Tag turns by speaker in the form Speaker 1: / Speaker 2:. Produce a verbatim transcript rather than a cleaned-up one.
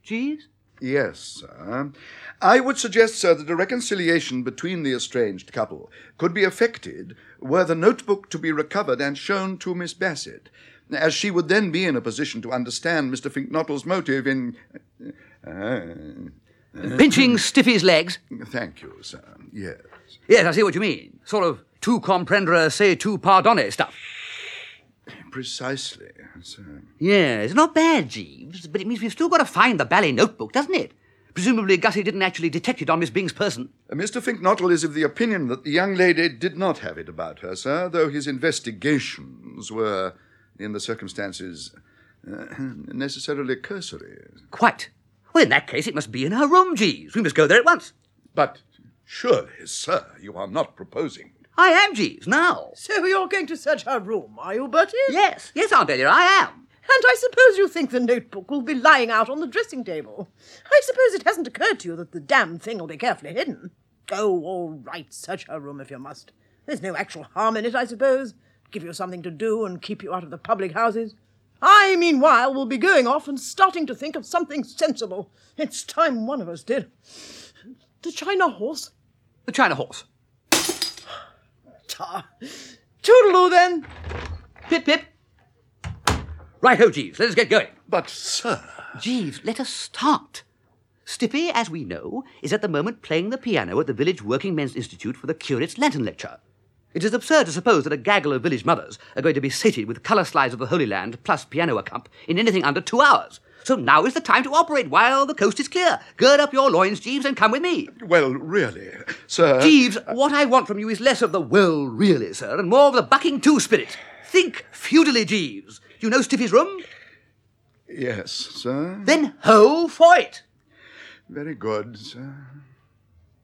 Speaker 1: Jeeves?
Speaker 2: Yes, sir. I would suggest, sir, that a reconciliation between the estranged couple could be effected were the notebook to be recovered and shown to Miss Bassett, as she would then be in a position to understand Mister Finknottle's motive in... Uh,
Speaker 1: Pinching Stiffy's legs?
Speaker 2: Thank you, sir. Yes.
Speaker 1: Yes, I see what you mean. Sort of tu comprendere, se tu pardonne stuff.
Speaker 2: Precisely, sir.
Speaker 1: Yes, not bad, Jeeves, but it means we've still got to find the ballet notebook, doesn't it? Presumably Gussie didn't actually detect it on Miss Bing's person.
Speaker 2: Uh, Mister Finknottle is of the opinion that the young lady did not have it about her, sir, though his investigations were, in the circumstances, uh, necessarily cursory.
Speaker 1: Quite. Well, in that case, it must be in her room, Jeeves. We must go there at once.
Speaker 2: But surely, sir, you are not proposing...
Speaker 1: I am, Jeeves, now.
Speaker 3: So you're going to search her room, are you, Bertie?
Speaker 1: Yes, yes, Aunt Delia, I am.
Speaker 3: And I suppose you think the notebook will be lying out on the dressing table. I suppose it hasn't occurred to you that the damned thing will be carefully hidden. Oh, all right, search her room if you must. There's no actual harm in it, I suppose. Give you something to do and keep you out of the public houses. I, meanwhile, will be going off and starting to think of something sensible. It's time one of us did. The China horse?
Speaker 1: The China horse.
Speaker 3: Ta. Toodaloo, then.
Speaker 1: Pip, pip. Right-ho, Jeeves, let us get going.
Speaker 2: But, sir...
Speaker 1: Jeeves, let us start. Stiffy, as we know, is at the moment playing the piano at the Village Working Men's Institute for the Curate's Lantern Lecture. It is absurd to suppose that a gaggle of village mothers are going to be sated with colour slides of the Holy Land plus piano accomp in anything under two hours. So now is the time to operate while the coast is clear. Gird up your loins, Jeeves, and come with me.
Speaker 2: Well, really, sir...
Speaker 1: Jeeves, what I want from you is less of the well, really, sir, and more of the bucking to spirit. Think feudally, Jeeves. Do you know Stiffy's room?
Speaker 2: Yes, sir.
Speaker 1: Then ho for it.
Speaker 2: Very good, sir.